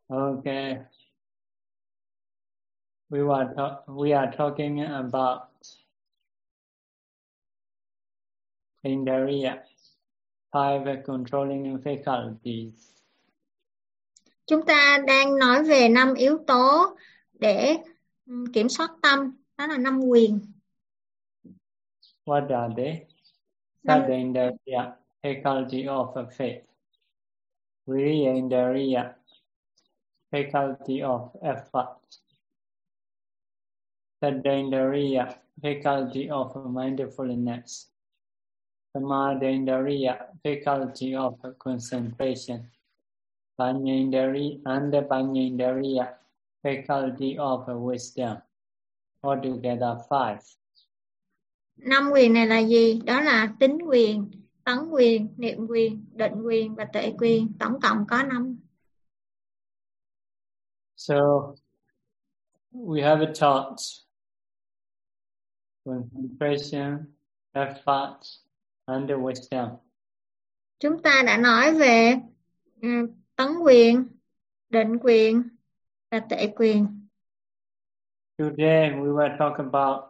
Okay. We are talking about Indriya, 5 controlling faculties. Chúng ta đang nói về 5 yếu tố để kiểm soát tâm, đó là 5 quyền. What are they? Năm Sadendriya, faculty of faith. Viriyendriya, faculty of effort. Sadendriya, faculty of mindfulness. Samadhendriya, faculty of concentration. Panyendriya, faculty of wisdom. Altogether 5. 5 quyền này là gì? Đó là tín quyền, tấn quyền, niệm quyền, định quyền và tuệ quyền. Tổng cộng có 5. So we have taught concentration, effort, and wisdom. Chúng ta đã nói về tấn quyền, định quyền và tuệ quyền. Today we will talk about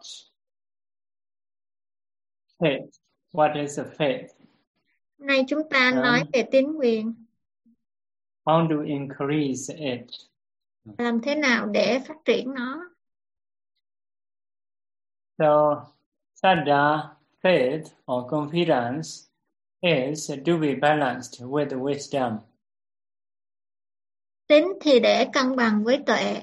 faith. What is a faith? Hôm nay chúng ta nói về tín quyền. How to increase it? Làm thế nào để phát triển nó? So, Saddha, faith or confidence is to be balanced with wisdom. Tín thì để cân bằng với tuệ.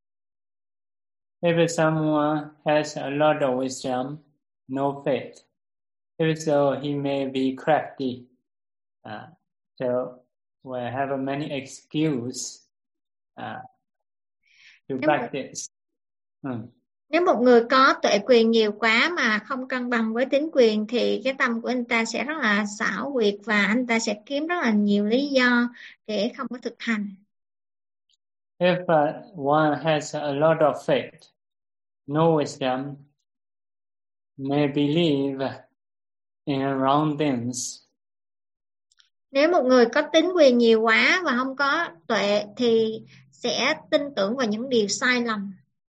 If someone has a lot of wisdom, no faith. If so, he may be crafty. So we have many excuses to practice. Nếu một người có tuệ quyền nhiều quá mà không cân bằng với tín quyền thì cái tâm của anh ta sẽ rất là xảo quyệt và anh ta sẽ kiếm rất là nhiều lý do để không có thực hành. If one has a lot of faith, no wisdom, may believe in wrong things. Nếu một người có tín quyền nhiều quá và không có tuệ thì sẽ tin tưởng vào những điều sai lầm.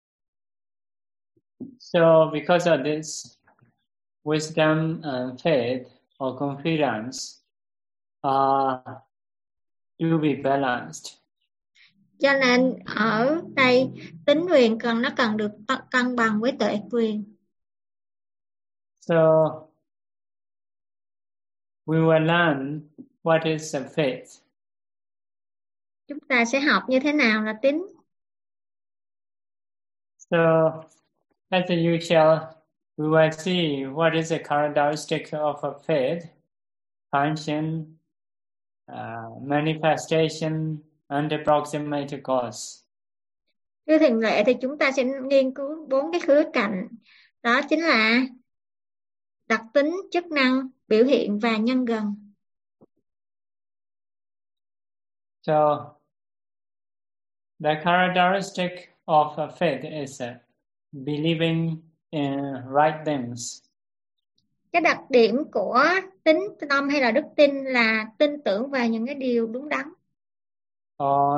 So because of this, wisdom and faith or confidence are to be balanced. Cho nên ở đây tín quyền nó cần được cân bằng với tuệ quyền. So we will learn what is a faith. Chúng ta sẽ học như thế nào là tín. So as usual, we will see what is the characteristic of a faith, function, manifestation, and approximate cause. Như thường lệ thì chúng ta sẽ nghiên cứu 4 cái khía cạnh. Đó chính là đặc tính, chức năng, biểu hiện và nhân gần. So the characteristic of a faith is believing in right things. Cái đặc điểm của tín tâm hay là đức tin là tin tưởng vào những cái điều đúng đắn. Or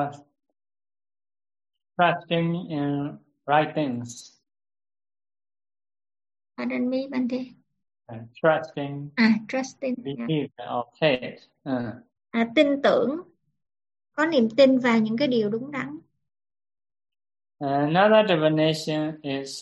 trusting in right things. Pardon me, Bante. Trusting. Trusting. Believe or faith. Tin tưởng, có niềm tin vào những cái điều đúng đắn. Another definition is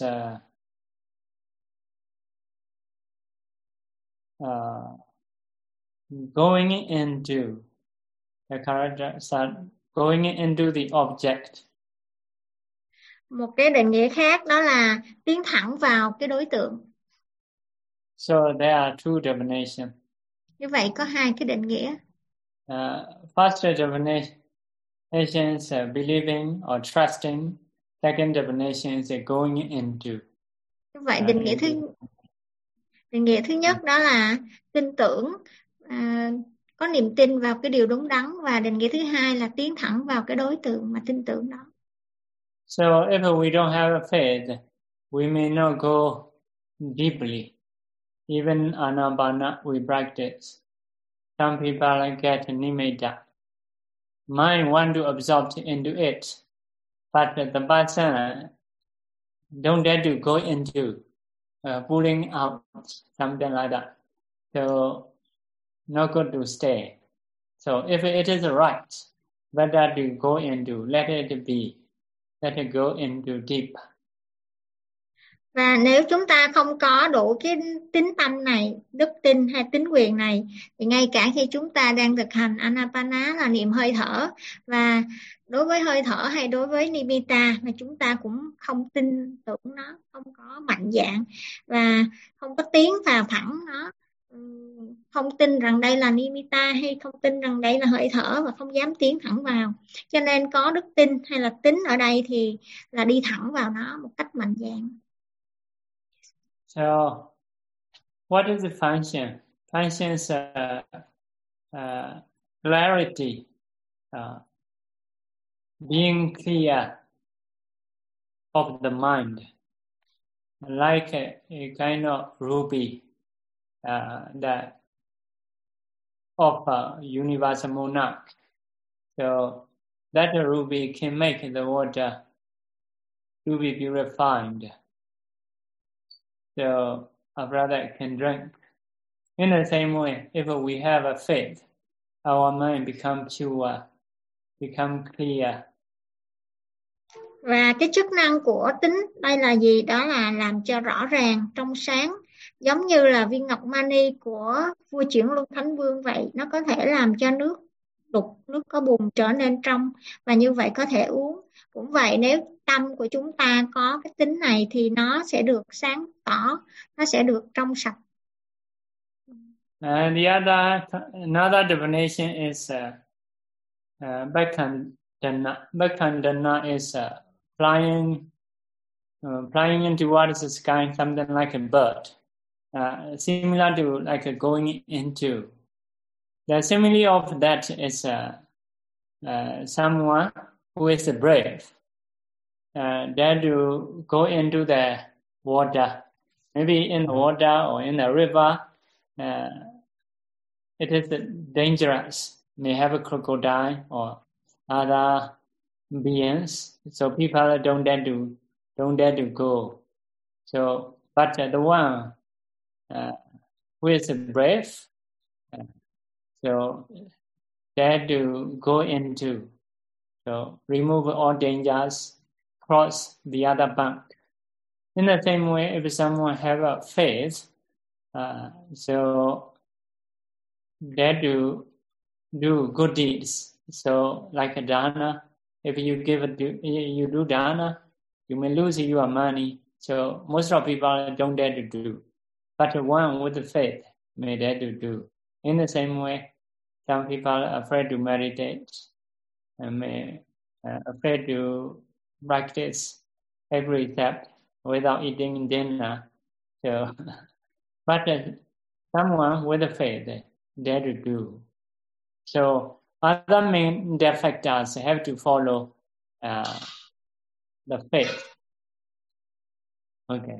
going into the character, going into the object. Một cái định nghĩa khác đó là tiến thẳng vào cái đối tượng. So there are 2 definitions. Như vậy có 2 cái định nghĩa. First definition is believing or trusting. Second definition is going into. Như vậy định nghĩa thứ nhất đó là tin tưởng, có niềm tin vào cái điều đúng đắn, và định nghĩa thứ hai là tiến thẳng vào cái đối tượng mà tin tưởng đó. So if we don't have a faith, we may not go deeply. Even Anapana we practice. Some people get nimitta. mind want to absorb into it, but the person don't dare to go into pulling out something like that. So not good to stay. So if it is right, better to go into, let it be, let it go into deep. Và nếu chúng ta không có đủ cái tín tâm này, đức tin hay tín quyền này, thì ngay cả khi chúng ta đang thực hành Anapana là niệm hơi thở, và đối với hơi thở hay đối với Nimitta mà chúng ta cũng không tin tưởng nó, không có mạnh dạn và không có tiến vào thẳng nó, không tin rằng đây là Nimitta hay không tin rằng đây là hơi thở và không dám tiến thẳng vào. Cho nên có đức tin hay là tín ở đây thì là đi thẳng vào nó một cách mạnh dạn. So, what is the function? Function is clarity, being clear of the mind, like a kind of ruby that of universal monarch. So that ruby can make the water to be purified. So a brother can drink. In the same way, if we have a faith, our mind become pure, become clear. Và cái chức năng của tín đây là gì? Đó là làm cho rõ ràng, trong sáng, giống như là viên ngọc mani của vua Chuyển Luân Thánh Vương vậy. Nó có thể làm cho nước đục, nước có bùn trở nên trong, và như vậy có thể uống. Cũng vậy, nếu tâm của chúng ta có cái tính này thì nó sẽ được sáng tỏ, nó sẽ được trong sạch. And another definition is Bakhandana. Bakhandana is flying towards the sky, something like a bird, similar to like going into. The simile of that is someone who is brave, dare to go into the water, maybe in the water or in the river. It is dangerous. May have a crocodile or other beings, so people don't dare to go. So, but the one who is brave, so dare to go into, so remove all dangers, cross the other bank. In the same way, if someone have a faith, so dare to do good deeds. So like a dana, if you you do dana, you may lose your money. So most of people don't dare to do, but one with the faith may dare to do. In the same way, some people are afraid to meditate and may afraid to practice every step without eating dinner. So, but someone with a faith dare to do. So other main factors have to follow the faith. Okay.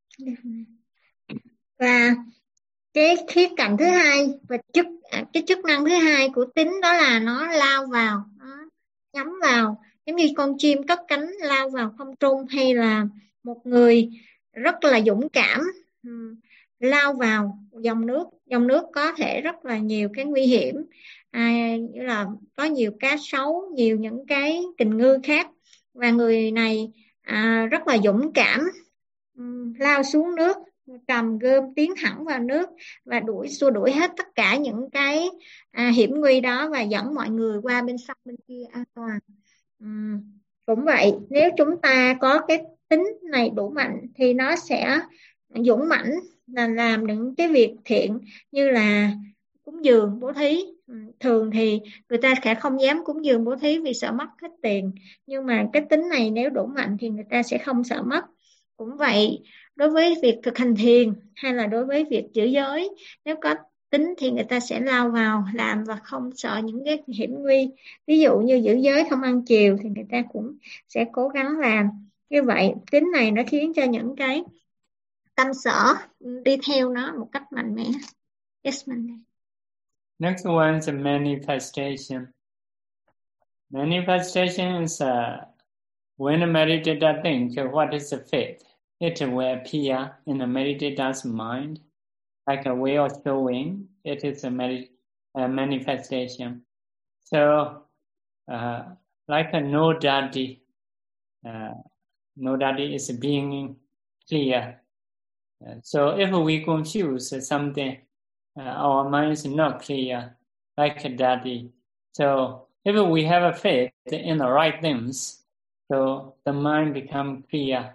Và cái khía cạnh thứ hai và cái chức năng thứ hai của tín đó là nó lao vào, nó nhắm vào, giống như con chim cất cánh lao vào không trung, hay là một người rất là dũng cảm lao vào dòng nước. Dòng nước có thể rất là nhiều cái nguy hiểm, như là có nhiều cá sấu, nhiều những cái kình ngư khác, và người này rất là dũng cảm lao xuống nước, cầm gươm tiến thẳng vào nước và xua đuổi hết tất cả những cái hiểm nguy đó và dẫn mọi người qua bên sông bên kia an toàn. Cũng vậy, nếu chúng ta có cái tính này đủ mạnh thì nó sẽ dũng mãnh là làm những cái việc thiện như là cúng dường, bố thí. Thường thì người ta sẽ không dám cúng dường bố thí vì sợ mất hết tiền, nhưng mà cái tính này nếu đủ mạnh thì người ta sẽ không sợ mất. Cũng vậy, đối với việc thực hành thiền hay là đối với việc giữ giới, nếu có tính thì người ta sẽ lao vào làm và không sợ những cái hiểm nguy. Ví dụ như giữ giới không ăn chiều thì người ta cũng sẽ cố gắng làm. Như vậy, tính này nó khiến cho những cái tâm sở đi theo nó một cách mạnh mẽ. Yes, mạnh mẽ. Next one is a manifestation. Manifestation is when a meditator thinks, what is the faith? It will appear in the meditator's mind like a way of showing. It is a manifestation. So, like a no-dadi, no-dadi is being clear. So if we confuse something, our mind is not clear, like a dadi. So if we have a faith in the right things, so the mind become clear.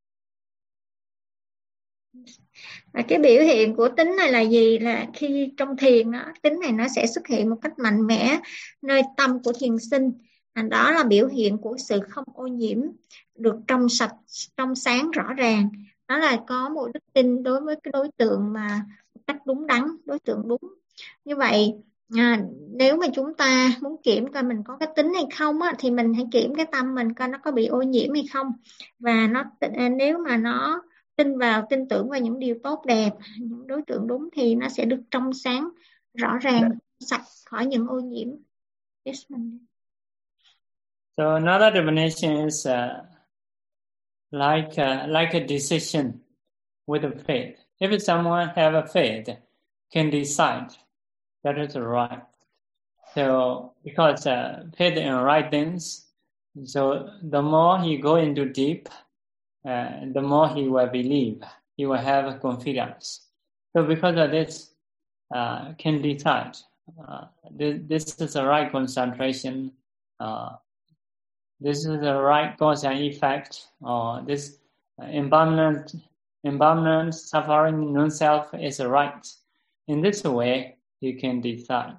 Và cái biểu hiện của tính này là gì? Là khi trong thiền đó, tính này nó sẽ xuất hiện một cách mạnh mẽ nơi tâm của thiền sinh. Đó là biểu hiện của sự không ô nhiễm, được trong sạch, trong sáng rõ ràng. Đó là có một đức tin đối với cái đối tượng mà một cách đúng đắn, đối tượng đúng. Như vậy, nếu mà chúng ta muốn kiểm coi mình có cái tính hay không á, thì mình hãy kiểm cái tâm mình coi nó có bị ô nhiễm hay không. Và nếu mà nó tin tưởng vào những điều tốt đẹp, những đối tượng đúng thì nó sẽ được trong sáng, rõ ràng, sạch khỏi những ô nhiễm. Yes, So another definition is like a decision with a faith. If someone have a faith, can decide that is right. So because faith in right things, so the more he go into deep, the more he will believe. He will have confidence. So because of this, can decide this is the right concentration. This is the right cause and effect, or this impermanent suffering non-self is right. In this way, you can decide.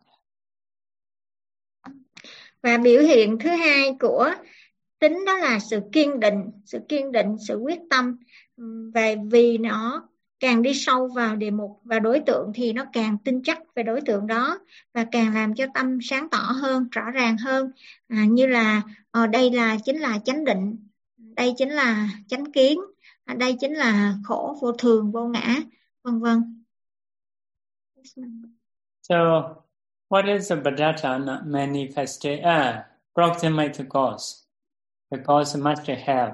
Và biểu hiện thứ hai của tính đó là sự kiên định, sự quyết tâm. Và vì nó càng đi sâu vào đề mục và đối tượng thì nó càng tin chắc về đối tượng đó và càng làm cho tâm sáng tỏ hơn, rõ ràng hơn. Như là đây chính là chánh định, đây chính là chánh kiến, đây chính là khổ vô thường, vô ngã, vân vân. So, what is the Bhaddata manifestation? Proximate cause. The cause must have.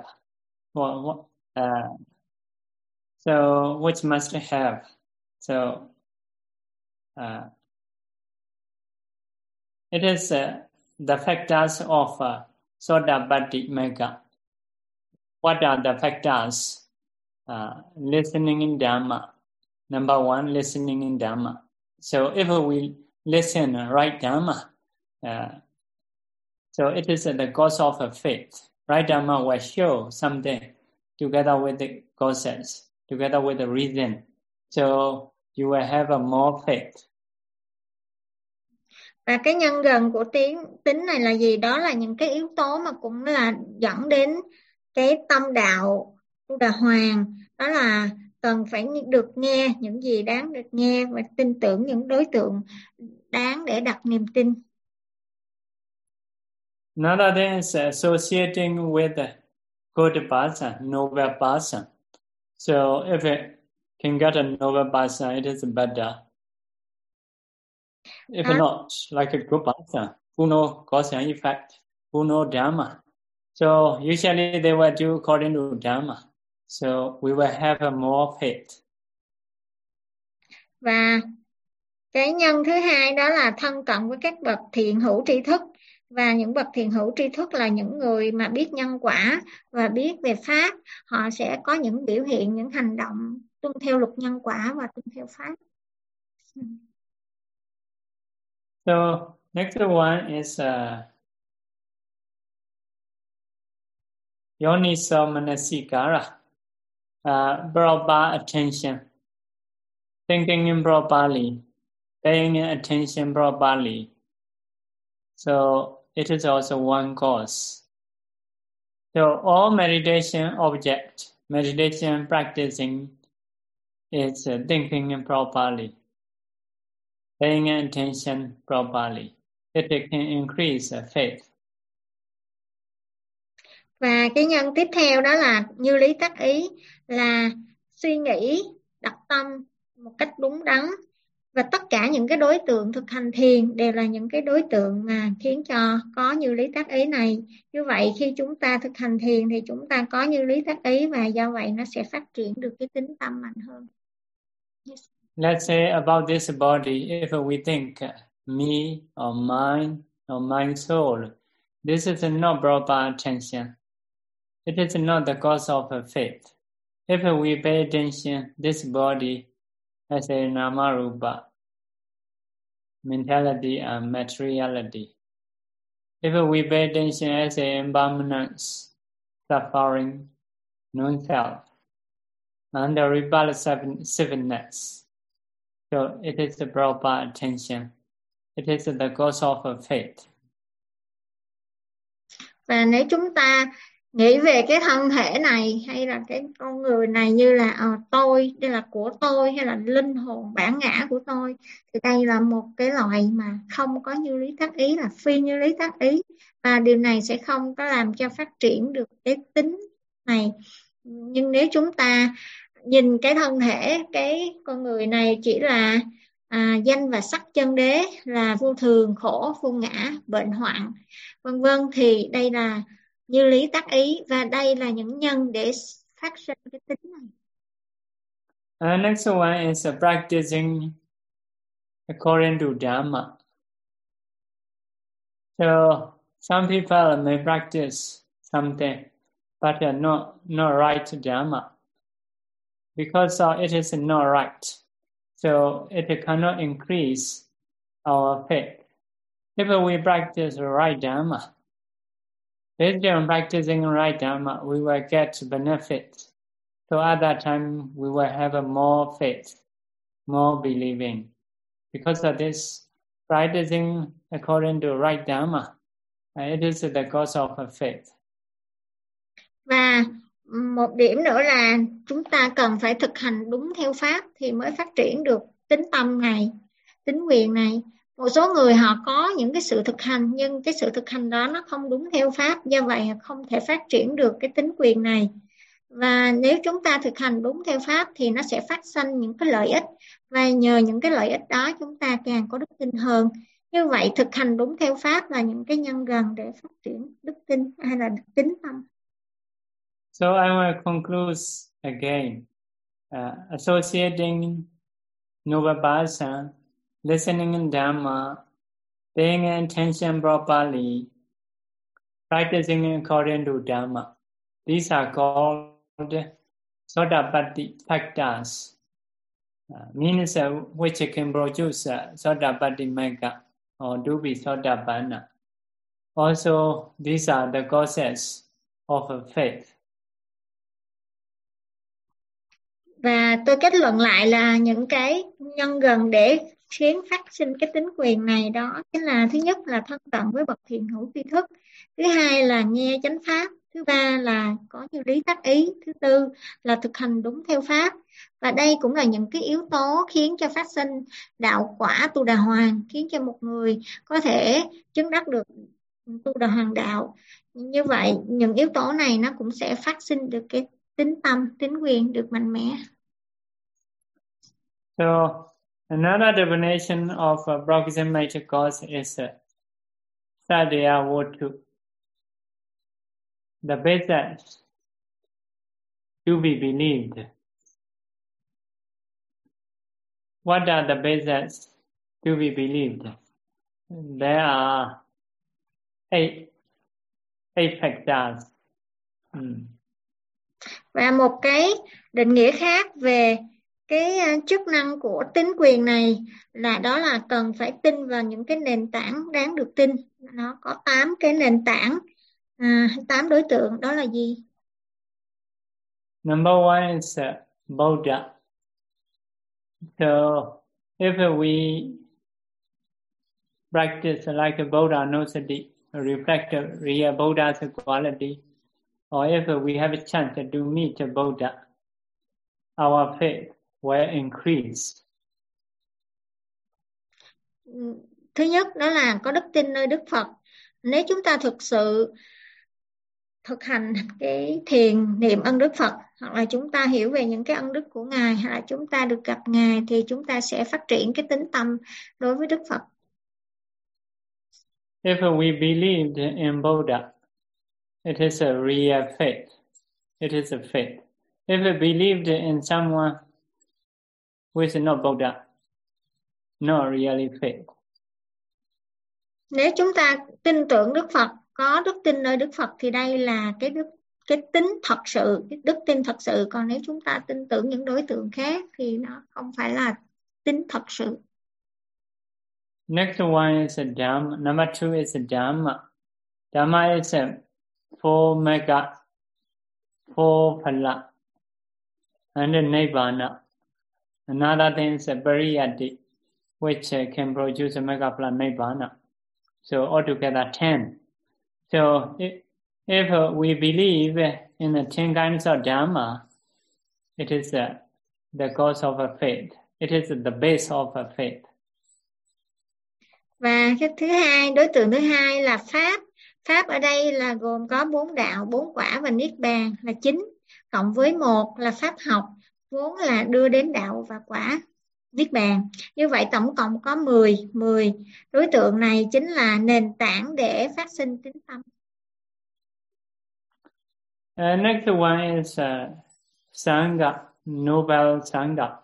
So, which must have? So, it is the factors of Sodapatti Megha. What are the factors? Listening in Dhamma. Number one, listening in Dhamma. So if we listen right Dhamma, so it is the cause of a faith. Right Dhamma will show something together with the causes, together with the reason. So you will have a more faith. Và cái nhân gần của tính này là gì? Đó là những cái yếu tố mà cũng là dẫn đến cái tâm đạo đà hoàng. Đó là cần phải được nghe những gì đáng được nghe và tin tưởng những đối tượng đáng để đặt niềm tin. Another thing is associating with good person, noble person. So if it can get a noble person, it is better. If not, like a good person, who know cause and effect, who know Dhamma. So usually they will do according to Dhamma. So we will have a more faith. Và cái nhân thứ hai đó là thân cận với các bậc thiện hữu tri thức. Và những bậc thiện hữu tri thức là những người mà biết nhân quả và biết về pháp. Họ sẽ có những biểu hiện, những hành động tuân theo luật nhân quả và tuân theo pháp. So next one is Yoniso Manasikara, proper attention, thinking improperly, paying attention properly. So it is also one cause. So all meditation object, meditation practicing is thinking improperly, paying attention properly. It can increase faith. Và cái nhân tiếp theo đó là như lý tác ý, là suy nghĩ, đặt tâm một cách đúng đắn, Và tất cả những cái đối tượng thực hành thiền đều là những cái đối tượng mà khiến cho có như lý tác ý này. Như vậy khi chúng ta thực hành thiền thì chúng ta có như lý tác ý, và do vậy nó sẽ phát triển được cái tính tâm mạnh hơn. Yes. Let's say about this body, if we think me or mine or my soul, this is not proper attention. It is not the cause of faith. If we pay attention, this body as a namarupa, mentality and materiality. If we pay attention as a impermanence, suffering, non-self, and the repulsiveness, so it is the proper attention. It is the cause of faith. Và nếu chúng ta nghĩ về cái thân thể này hay là cái con người này như là tôi, đây là của tôi, hay là linh hồn bản ngã của tôi, thì đây là một cái loại mà không có như lý tác ý, là phi như lý tác ý, và điều này sẽ không có làm cho phát triển được cái tính này. Nhưng nếu chúng ta nhìn cái thân thể, cái con người này chỉ là danh và sắc chân đế, là vô thường, khổ, vô ngã, bệnh hoạn, vân vân, thì đây là như lý tác ý, và đây là những nhân để phát sinh cái tính này. Next one is practicing according to Dhamma. So some people may practice something, but not right Dhamma, because it is not right. So it cannot increase our faith. If we practice right Dhamma, based on practicing right Dhamma, we will get benefit. So at that time, we will have more faith, more believing. Because of this, practicing according to right Dhamma, it is the cause of faith. Và một điểm nữa là chúng ta cần phải thực hành đúng theo pháp thì mới phát triển được tính tâm này, tính quyền này. Một số người họ có những cái sự thực hành, nhưng cái sự thực hành đó nó không đúng theo pháp, do vậy không thể phát triển được cái tính quyền này. Và nếu chúng ta thực hành đúng theo pháp thì nó sẽ phát sinh những cái lợi ích, và nhờ những cái lợi ích đó chúng ta càng có đức tin hơn. Như vậy thực hành đúng theo pháp là những cái nhân gần để phát triển đức tin hay là tính tâm. So I will conclude again. Associating Nubapasa, listening in Dhamma, paying attention properly, practicing according to Dhamma. These are called Sodapatti factors, means which can produce Sodapatti Magga or Dubi Sodapanna. Also, these are the causes of faith. Và tôi kết luận lại là những cái nhân gần để khiến phát sinh cái tính quyền này đó chính là: thứ nhất là thân cận với bậc thiền hữu tri thức, thứ hai là nghe chánh pháp, thứ ba là có như lý tác ý, thứ tư là thực hành đúng theo pháp. Và đây cũng là những cái yếu tố khiến cho phát sinh đạo quả Tu Đà Hoàng, khiến cho một người có thể chứng đắc được Tu Đà Hoàng đạo. Như vậy những yếu tố này nó cũng sẽ phát sinh được cái tính tâm, tính quyền được mạnh mẽ. So another definition of approximate cause is Sadhya Votu, the basis to be believed. What are the bases to be believed? There are eight factors. Và một cái định nghĩa khác về cái chức năng của tính quyền này là đó là cần phải tin vào những cái nền tảng đáng được tin. Nó có 8 cái nền tảng, 8 đối tượng, đó là gì? Number one is Buddha. So if we practice like a Buddha Nusati, reflect real Buddha's quality, or if we have a chance to meet a Buddha, our faith will increase. Thứ nhất đó là có đức tin nơi Đức Phật. Nếu chúng ta thực sự thực hành cái thiền niệm ân đức Phật, hoặc là chúng ta hiểu về những cái ân đức của Ngài, hoặc là chúng ta được gặp Ngài, thì chúng ta sẽ phát triển cái tính tâm đối với Đức Phật. If we believed in Buddha, it is a real faith. It is a faith. If we believed in someone who is not Buddha, not really faith. Nếu chúng ta tin tưởng Đức Phật, có đức tin nơi Đức Phật, thì đây là cái tính thật sự, cái đức tin thật sự. Còn nếu chúng ta tin tưởng những đối tượng khác thì nó không phải là tính thật sự. Next one is a Dhamma. Number 2 is a Dhamma. Dhamma is a four mega, four phala, and a Nibbana. Another thing is a Pariyatti, which can produce a mega phala Nibbana. So altogether 10. So if we believe in the 10 kinds of Dhamma, it is the cause of a faith. It is the base of a faith. Và cái thứ hai, đối tượng thứ hai là Pháp. Pháp ở đây là gồm có 4 đạo, 4 quả và Niết Bàn là 9, cộng với 1 là Pháp học, vốn là đưa đến đạo và quả Niết Bàn. Như vậy tổng cộng có 10 đối tượng này chính là nền tảng để phát sinh tín tâm. Next one is Sangha, Noble Sangha,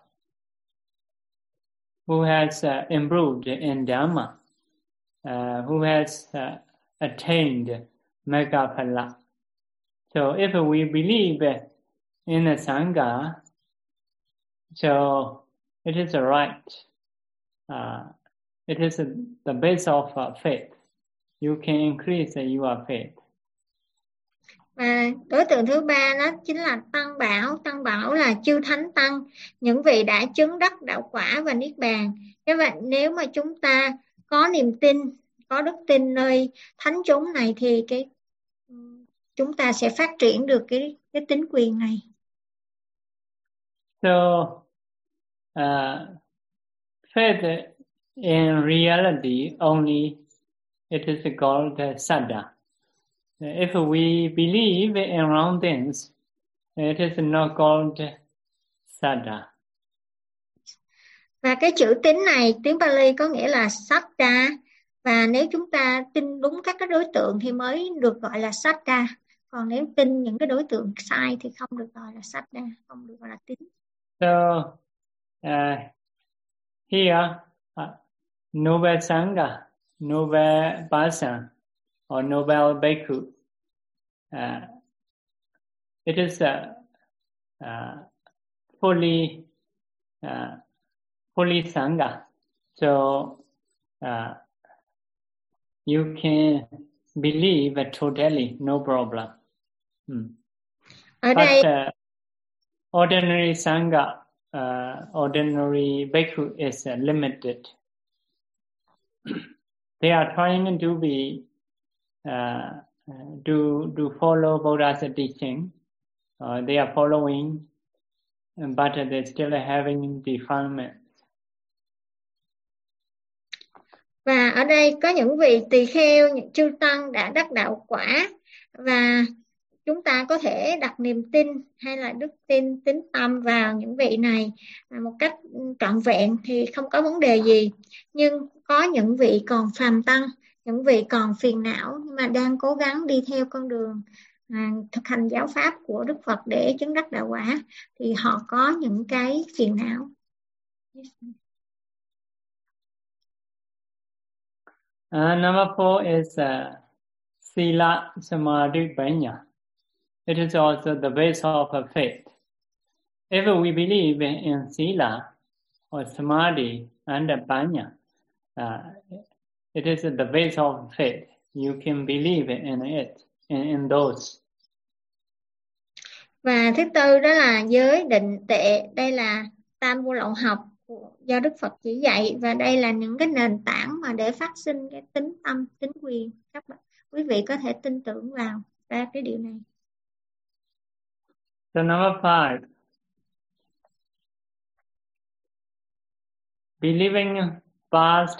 who has improved in Dhamma, who has attained Megaphala. So if we believe in a Sangha, so it is right. It is the base of faith. You can increase your faith. Và đối tượng thứ ba đó chính là Tăng Bảo. Tăng Bảo là chư thánh tăng, những vị đã chứng đắc đạo quả và Niết Bàn. Các bạn, nếu mà chúng ta có niềm tin, có đức tin nơi thánh chúng này, thì chúng ta sẽ phát triển được cái tính quyền này. So faith in reality only, it is called Saddha. If we believe in wrong things, it is not called Saddha. Và cái chữ tín này, tiếng Pali có nghĩa là Saddha. Và nếu chúng ta tin đúng các cái đối tượng thì mới được gọi là Saddha. Còn nếu tin những cái đối tượng sai thì không được gọi là Saddha, không được gọi là tín. So here, Noble Sangha, Noble Person, or Noble Bhikkhu, it is fully Sangha. So you can believe totally, no problem. Ở But đây ordinary Sangha, ordinary Bhikkhu is limited. They are trying to be to follow Buddha's teaching. They are following, but they're still having defilement. Và ở đây có những vị tỳ kheo, những chư tăng đã đắc đạo quả, và chúng ta có thể đặt niềm tin hay là đức tin, tín tâm vào những vị này một cách trọn vẹn thì không có vấn đề gì. Nhưng có những vị còn phàm tăng, những vị còn phiền não nhưng mà đang cố gắng đi theo con đường thực hành giáo pháp của Đức Phật để chứng đắc đạo quả, thì họ có những cái phiền não. Number 4 is Sila Samadhi Panya. It is also the base of a faith. If we believe in Sila or Samadhi and Panya, it is the base of faith. You can believe in it, in those. Và thứ tư đó là giới, định, tuệ. Đây là tam vô lậu học do Đức Phật chỉ dạy, và đây là những cái nền tảng mà để phát sinh cái tính tâm, tính quyền. Các bạn, quý vị có thể tin tưởng vào ba cái điều này. So number 5, believing past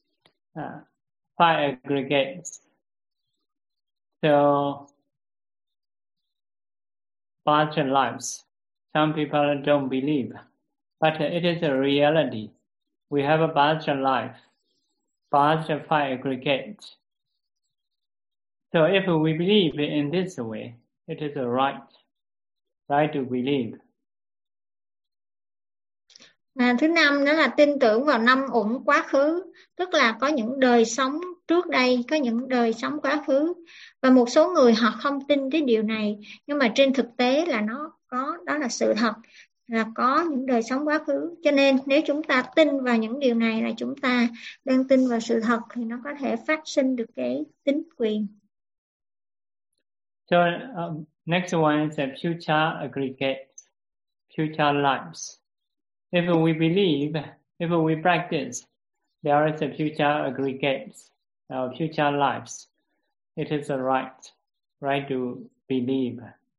5 aggregates. So past lives. Some people don't believe, but it is a reality. We have a past life, past five aggregates. So if we believe in this way, it is a right to believe. Thứ năm đó là tin tưởng vào năm uẩn quá khứ, tức là có những đời sống trước đây, có những đời sống quá khứ. Và một số người họ không tin cái điều này, nhưng mà trên thực tế là nó có, đó là sự thật, là có những đời sống quá khứ. Cho nên nếu chúng ta tin vào những điều này là chúng ta đang tin vào sự thật, thì nó có thể phát sinh được cái tính quyền. So next one is the future aggregates, future lives. If we believe, if we practice, there is a future aggregates, future lives. It is a right to believe.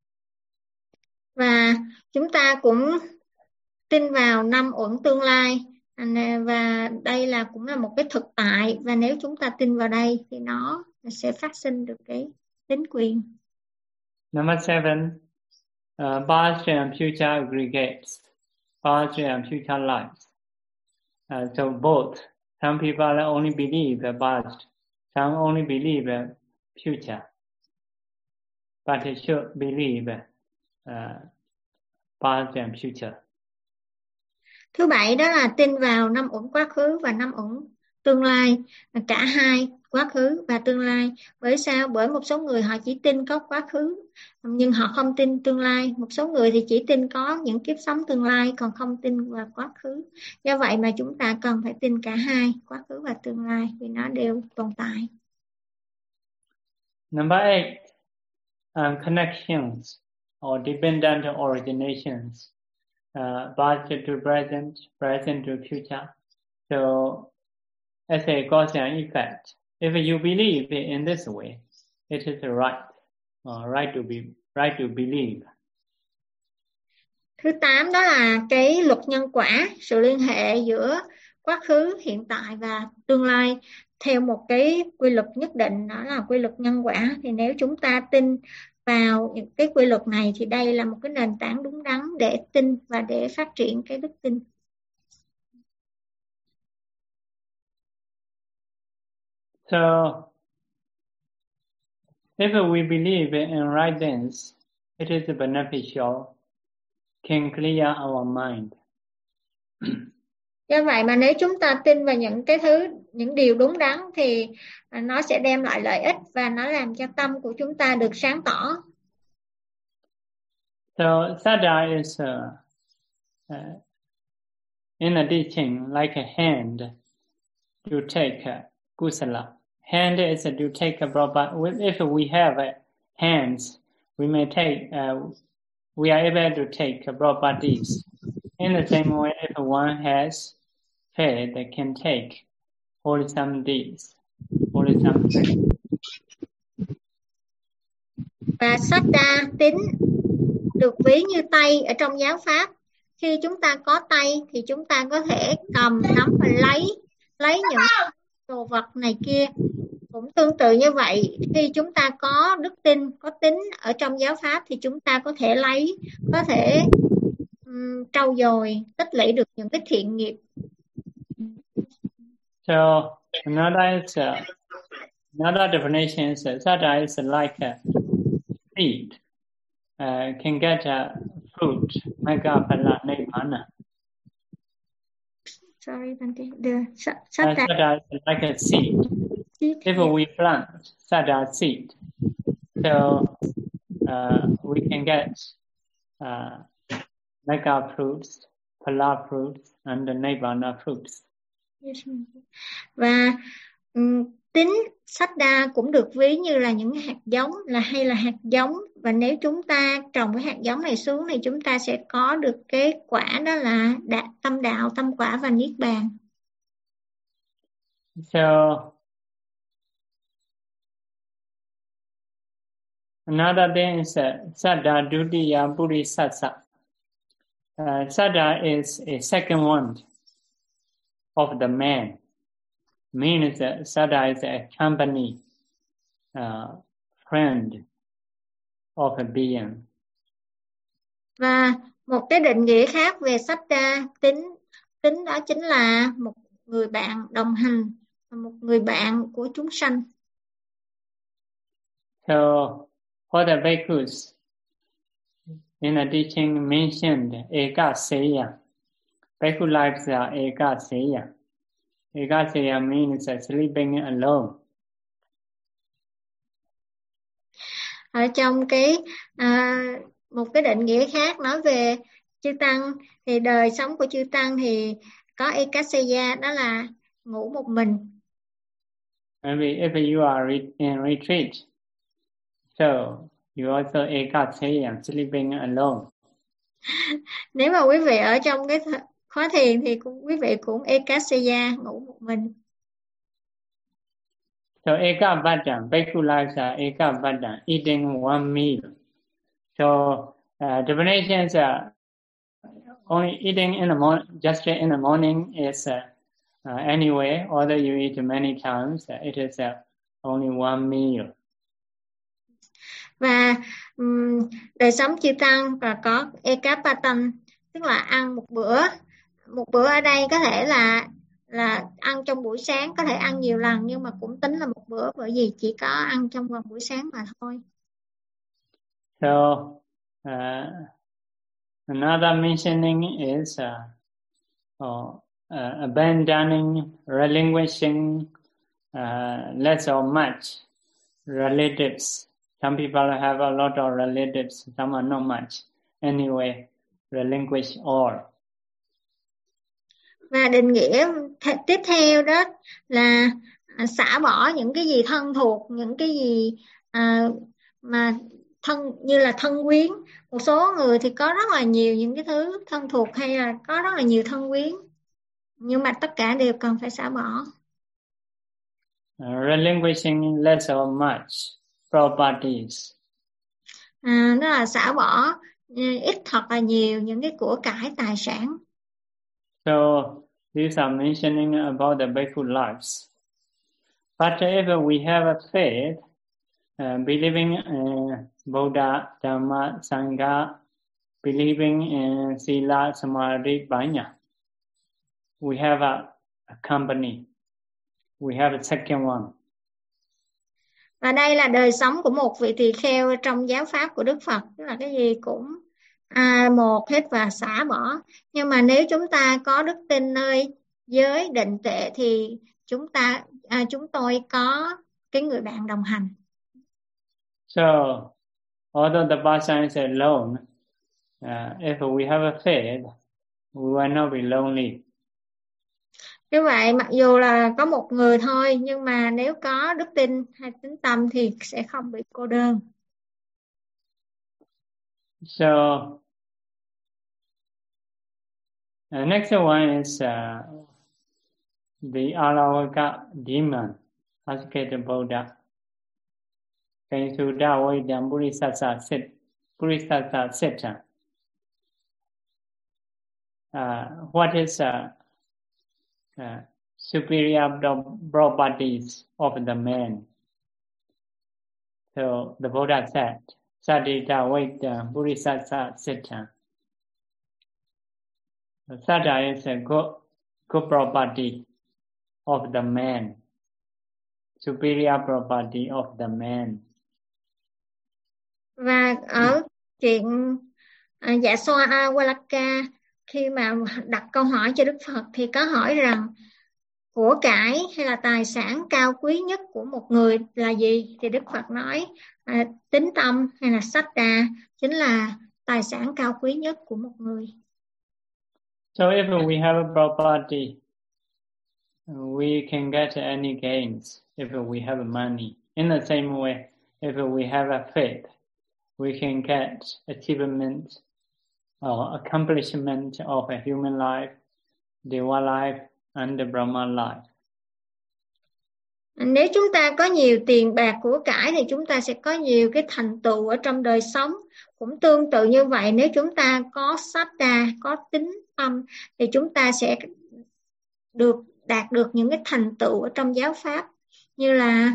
Và chúng ta cũng tin vào năm uẩn tương lai, và đây là cũng là một cái thực tại, và nếu chúng ta tin vào đây thì nó sẽ phát sinh được cái tính quyền. Number 7, past and future aggregates, past and future lives. So both. Some people only believe the past, some only believe the future. But they should believe past and future. Thứ bảy đó là tin vào năm uẩn quá khứ và năm uẩn tương lai, cả hai quá khứ và tương lai. Bởi sao? Bởi một số người họ chỉ tin có quá khứ nhưng họ không tin tương lai. Một số người thì chỉ tin có những kiếp sống tương lai, còn không tin vào quá khứ. Do vậy mà chúng ta cần phải tin cả hai, quá khứ và tương lai, vì nó đều tồn tại. Number 8, connections or dependent originations. Past to present, present to future. So as a cause and effect, if you believe in this way, it is a right to believe. Thứ 8 đó là cái luật nhân quả, sự liên hệ giữa quá khứ, hiện tại và tương lai theo một cái quy luật nhất định, đó là quy luật nhân quả. Thì nếu chúng ta tin vào những cái quy luật này thì đây là một cái nền tảng đúng đắn để tin và để phát triển cái đức tin. So if we believe in right things, it is beneficial, can clear our mind. Do vậy mà nếu chúng ta tin vào những điều đúng đắn thì nó sẽ đem lại lợi ích và nó làm cho tâm của chúng ta được sáng tỏ. So Sada is in a teaching like a hand to take kusala. Hand is to take a proper. If we have hands, we may take. We are able to take properties. In the same way, if one has faith, they can take wholesome deeds, wholesome faith. Và Sada tín được ví như tay ở trong giáo pháp. Khi chúng ta có tay thì chúng ta có thể cầm, nắm và lấy những đồ vật này kia. Cũng tương tự như vậy, khi chúng ta có đức tin, có tín ở trong giáo pháp thì chúng ta có thể có thể trau dồi, tích lũy được những cái thiện nghiệp. So another definition is Sada is like a seed, can get a fruit, Magga Phala Nibbana. Sorry, Sada is like a seed. If we plant Sada seed, so we can get Magga fruits, Phala fruits, and the Nibbana fruits. Và tín Sada cũng được ví như là những hạt giống, hay là hạt giống, và nếu chúng ta trồng cái hạt giống này xuống thì chúng ta sẽ có được cái quả, đó là tâm đạo, tâm quả và niết bàn. So another thing is Sada Dutiya Purisasa. Sada is a second one of the man. Means that Sada is a company, friend of a being. Và một cái định nghĩa khác về Saddha, tính đó chính là một người bạn đồng hành, một người bạn của chúng sanh. So for the bhikkhus, in the teaching mentioned Ekaseya. Bhikkhu lives are Ekaseya. Ekaseya means sleeping alone. Ở trong một cái định nghĩa khác nói về chư tăng, thì đời sống của chư tăng thì có Ekaseya, đó là ngủ một mình. Maybe if you are in retreat, so you also Ekaseya, sleeping alone. Nếu mà quý vị ở trong cái khóa thiền thì quý vị cũng Ekaseya, ngủ một mình. So Ekavada, Bhikkhu lives are Ekavada, eating one meal. So definitions are only eating in the morning, just in the morning is anyway, although you eat many times, it is only one meal. Và đời sống chư tăng và có Ekapatan, tức là ăn một bữa. Một bữa ở đây có thể là ăn trong buổi sáng, có thể ăn nhiều lần, nhưng mà cũng tính là một bữa bởi vì chỉ có ăn trong vòng buổi sáng mà thôi. So another mentioning is abandoning, relinquishing less or much relatives. Some people have a lot of relatives, some are not much. Anyway, relinquish all. Và định nghĩa tiếp theo đó là xả bỏ những cái gì thân thuộc, những cái gì mà như là thân quyến. Một số người thì có rất là nhiều những cái thứ thân thuộc, hay là có rất là nhiều thân quyến, nhưng mà tất cả đều cần phải xả bỏ. Relinquishing less or much properties. Đó là xả bỏ ít hoặc là nhiều những cái của cải tài sản. So these are mentioning about the bhikkhu lives. But if we have a faith, believing in Buddha, Dhamma, Sangha, believing in Sila, Samadhi, Panya, we have a company. We have a second one. Và đây là đời sống của một vị tỳ kheo trong giáo pháp của Đức Phật, tức là cái gì cũng một hết và xả bỏ. Nhưng mà nếu chúng ta có đức tin nơi giới định tuệ thì chúng tôi có cái người bạn đồng hành. So, although the person is alone, if we have a faith, we will not be lonely. Như vậy, mặc dù là có một người thôi, nhưng mà nếu có đức tin hay tín tâm thì sẽ không bị cô đơn. So, next one is the Alavaka demon, Asketa Buddha. Kainsuda Vaidam Purisasa Sita. What is superior properties of the man? So the Buddha said, Sadita Vaidam Purisasa Sita. Sada is a good property of the man. Superior property of the man. Và ở chuyện Dạ Xoa Awalaka, khi mà đặt câu hỏi cho Đức Phật thì có hỏi rằng của cải hay là tài sản cao quý nhất của một người là gì, thì Đức Phật nói tín tâm hay là Saddha chính là tài sản cao quý nhất của một người. So if we have a property, we can get any gains if we have money. In the same way, if we have a faith, we can get achievement or accomplishment of a human life, Deva life, and the Brahma life. Nếu chúng ta có nhiều tiền bạc của cải thì chúng ta sẽ có nhiều cái thành tựu ở trong đời sống. Cũng tương tự như vậy, nếu chúng ta có Saddha, có tín tâm thì chúng ta sẽ đạt được những cái thành tựu ở trong giáo pháp, như là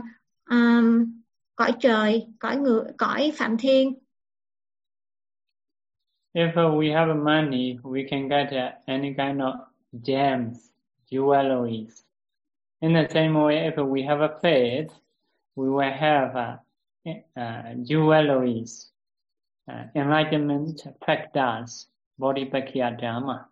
cõi trời, cõi phạm thiên. if we have money, we can get any kind of gems, jewelries. In the same way, if we have a faith, we will have jewelries, enlightenment practice, Bodhipakkhiya Dharma.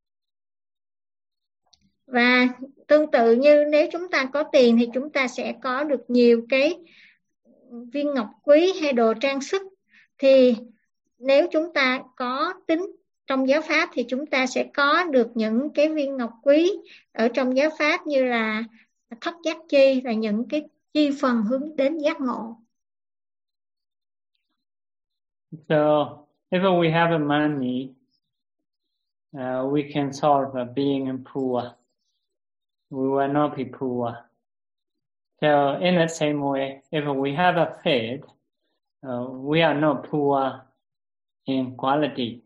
Và tương tự như nếu chúng ta có tiền thì chúng ta sẽ có được nhiều cái viên ngọc quý hay đồ trang sức. Thì nếu chúng ta có tín trong giáo pháp thì chúng ta sẽ có được những cái viên ngọc quý ở trong giáo pháp như là thất giác chi, là những cái chi phần hướng đến giác ngộ. So if we have money, we can solve being poor. We will not be poor. So in the same way, if we have a faith, we are not poor in quality.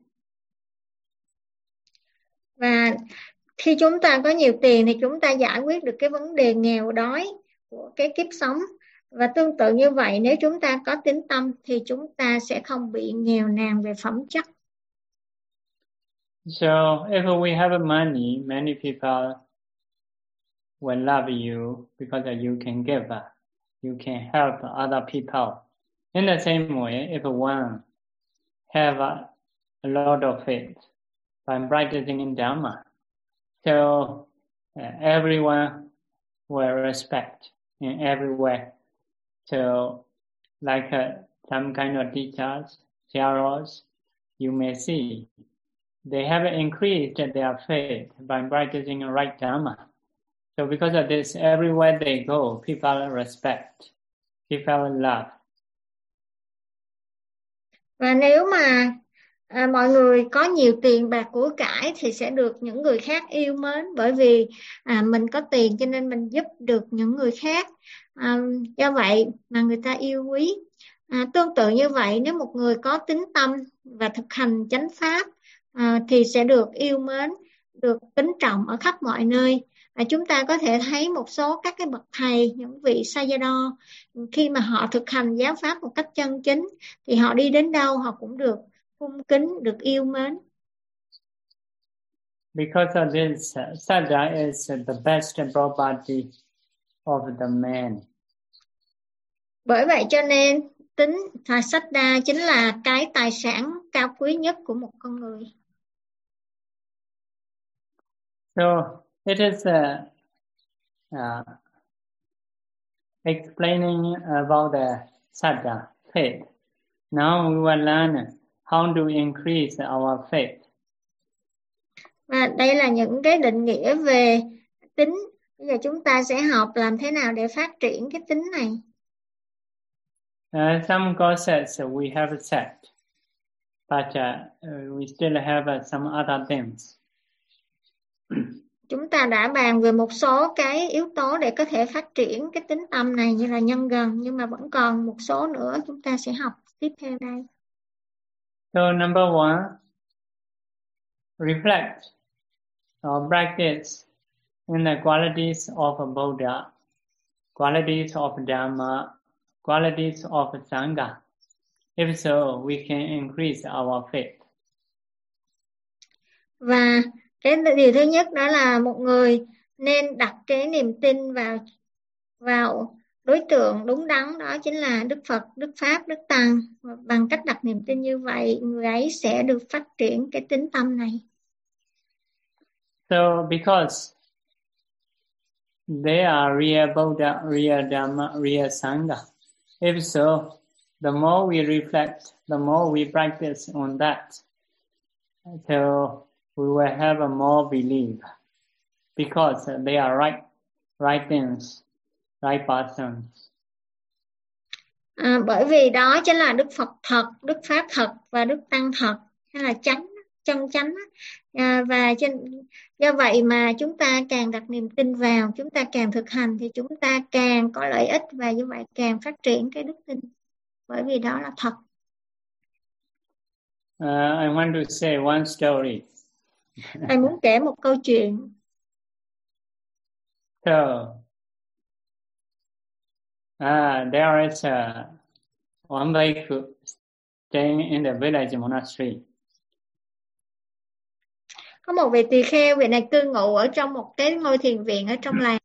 Và khi chúng ta có nhiều tiền thì chúng ta giải quyết được cái vấn đề nghèo đói của cái kiếp sống. Và tương tự như vậy, nếu chúng ta có tín tâm thì chúng ta sẽ không bị nghèo nàn về phẩm chất. So if we have money, many people will love you because you can give, you can help other people. In the same way, if one have a lot of faith by practicing in Dharma, so everyone will respect in everywhere. So like some kind of teachers, heroes, you may see, they have increased their faith by practicing right Dharma. So because of this, everywhere they go, people respect, people love. Và nếu mà mọi người có nhiều tiền bạc của cải thì sẽ được những người khác yêu mến, bởi vì mình có tiền cho nên mình giúp được những người khác, do vậy mà người ta yêu quý. Tương tự như vậy, nếu một người có tín tâm và thực hành chánh pháp thì sẽ được yêu mến, được kính trọng ở khắp mọi nơi. Chúng ta có thể thấy một số các cái bậc thầy, những vị Sayadaw, khi mà họ thực hành giáo pháp một cách chân chính thì họ đi đến đâu họ cũng được cung kính, được yêu mến. Because of this, Saddha is the best property of the man. Bởi vậy cho nên tính Saddha chính là cái tài sản cao quý nhất của một con người. So it is explaining about the Saddha, faith. Now we will learn how to increase our faith. Và đây là những cái định nghĩa về tính. Bây giờ chúng ta sẽ học làm thế nào để phát triển cái tính này. Some concepts we have said, but we still have some other things. Chúng ta đã bàn về một số cái yếu tố để có thể phát triển cái tính tâm này như là nhân gần, nhưng mà vẫn còn một số nữa chúng ta sẽ học tiếp theo đây. So number one, reflect or practice in the qualities of Buddha, qualities of Dhamma, qualities of Sangha. If so, we can increase our faith. Và cái điều thứ nhất đó là một người nên đặt cái niềm tin vào đối tượng đúng đắn, đó chính là Đức Phật, Đức Pháp, Đức Tăng. Và bằng cách đặt niềm tin như vậy, người ấy sẽ được phát triển cái tính tâm này. So because they are real Buddha, real Dhamma, real Sangha. If so, the more we reflect, the more we practice on that. So we will have a more belief because they are right things, right persons. Bởi vì đó chính là Đức Phật thật, Đức Pháp thật và Đức Tăng thật, hay là chân chánh. Và do vậy mà chúng ta càng đặt niềm tin vào, chúng ta càng thực hành thì chúng ta càng có lợi ích, và như vậy càng phát triển cái đức tin, bởi vì đó là thật. I want to say one story. Thầy muốn kể một câu chuyện. So, there is one bhikkhu staying in the village monastery. Có một vị tỳ kheo, vị này cư ngụ ở trong một cái ngôi thiền viện ở trong làng.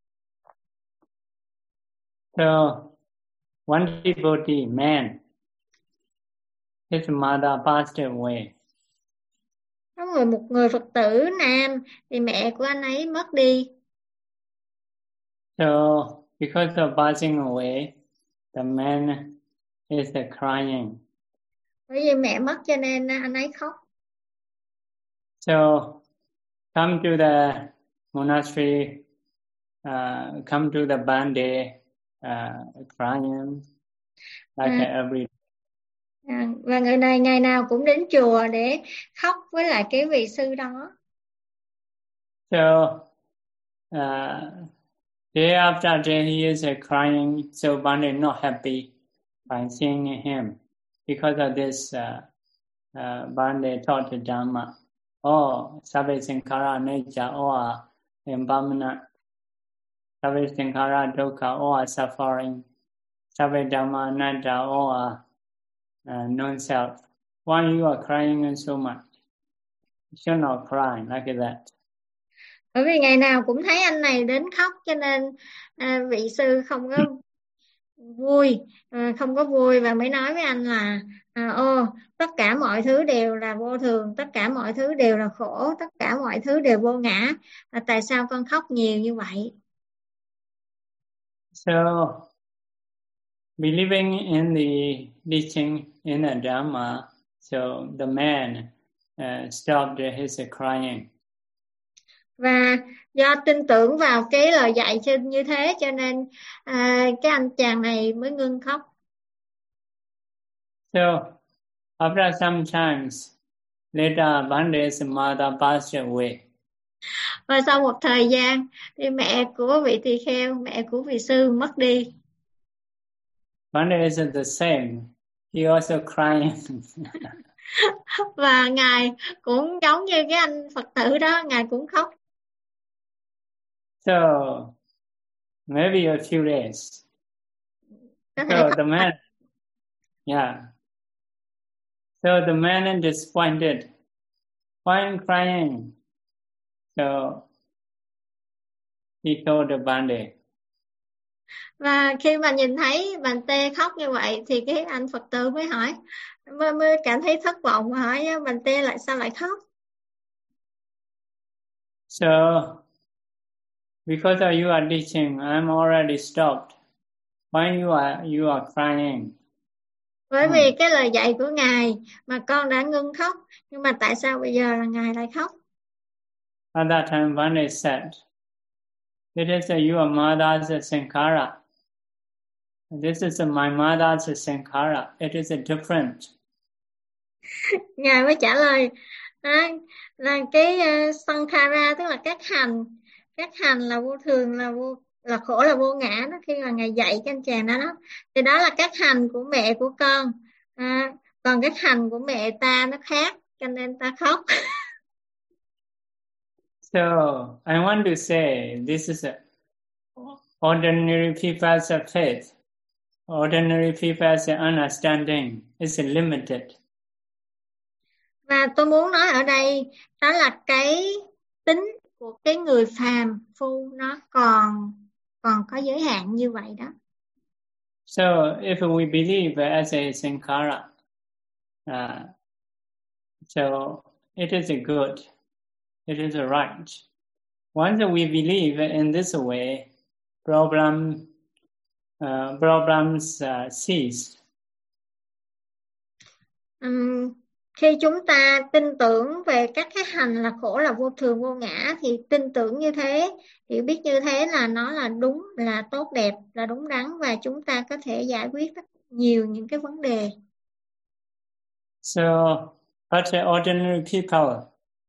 So one devotee man, his mother passed away. Có một người Phật tử nam thì mẹ của anh ấy mất đi. So because of passing away, the man is crying. Bởi vì mẹ mất cho nên anh ấy khóc. So come to the monastery, come to the bande, crying like every. Và người này ngày nào cũng đến chùa để khóc với lại cái vị sư đó. So day after day he is crying. So Bande not happy by seeing him because of this. Bande taught the Dhamma. Oh, Sabbe Sankara nature, all impermanent. Sabbe Sankara dukkha, all suffering. Sabbe Dhamma anatta, all non-self. Why you are crying so much? You should not cry like that. Bởi vì ngày nào cũng thấy anh này đến khóc cho nên vị sư không có vui và mới nói với anh là tất cả mọi thứ đều là vô thường, tất cả mọi thứ đều là khổ, tất cả mọi thứ đều vô ngã. Tại sao con khóc nhiều như vậy? So, believing in the teaching in the Dhamma, so the man stopped his crying. Và do tin tưởng vào cái lời dạy như thế cho nên cái anh chàng này mới ngưng khóc. So, after some times, later Bande's mother passed away. Và sau một thời gian thì mẹ của vị tỳ kheo, mẹ của vị sư mất đi. Bande is the same. He also crying. Và ngài cũng giống như cái anh Phật tử đó, ngài cũng khóc. So maybe a few days. So the man, So the man is disappointed. Why am I crying? So he told the Bande. Và khi mà nhìn thấy bạn Tê khóc như vậy thì cái anh Phật tử mới hỏi, mới cảm thấy thất vọng, hỏi bạn Tê lại sao lại khóc? So because of you are teaching, I'm already stopped. Why you are crying? Bởi vì cái lời dạy của ngài mà con đã ngưng khóc, nhưng mà tại sao bây giờ là ngài lại khóc? At that time, Bande said, "It is your mother's sankara. This is my mother's sankara. It is different." Ngài mới trả lời là cái sankhara tức là các hành là vô thường, là khổ, là vô ngã đó. Khi mà ngài dạy cái anh chàng đó thì đó là các hành của mẹ của con, còn các hành của mẹ ta nó khác cho nên ta khóc. So I want to say this is ordinary people's faith. Ordinary people's understanding is limited. Và tôi muốn nói ở đây đó là cái tính của cái người phàm phu nó còn có giới hạn như vậy đó. So if we believe as a sankara, so it is good, it is right. Once we believe in this way, problems cease. Khi chúng ta tin tưởng về các cái hành là khổ, là vô thường, vô ngã thì tin tưởng như thế, hiểu biết như thế là nó là đúng, là tốt đẹp, là đúng đắn và chúng ta có thể giải quyết rất nhiều những cái vấn đề. So, but the ordinary people,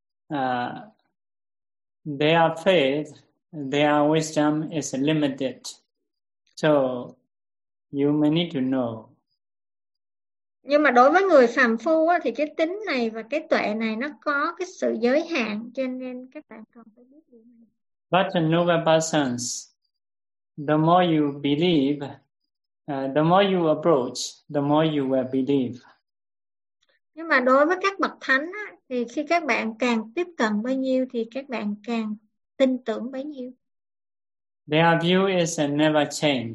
their faith, their wisdom is limited. So, you may need to know. Nhưng mà đối với người phàm phu thì cái tính này và cái tuệ này nó có cái sự giới hạn, cho nên các bạn cần phải biết điều này. But the noble persons, the more you believe, the more you approach, the more you will believe. Nhưng mà đối với các bậc thánh thì khi các bạn càng tiếp cận bấy nhiêu thì các bạn càng tin tưởng bấy nhiêu. Their view is never change.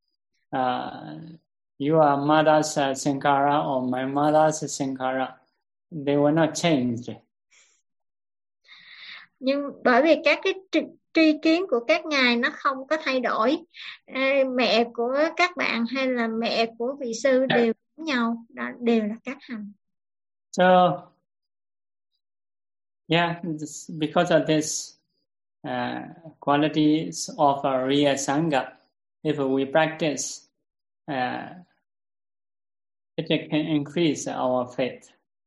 You are mother's Sankara or my mother's Sankara. They will not change. Nhưng bởi vì các cái tri kiến của các ngài nó không có thay đổi. Mẹ của các bạn hay là mẹ của vị sư đều giống nhau, đó đều là các hành. So, yeah, because of this qualities of a real Sangha, if we practice, it can increase our faith.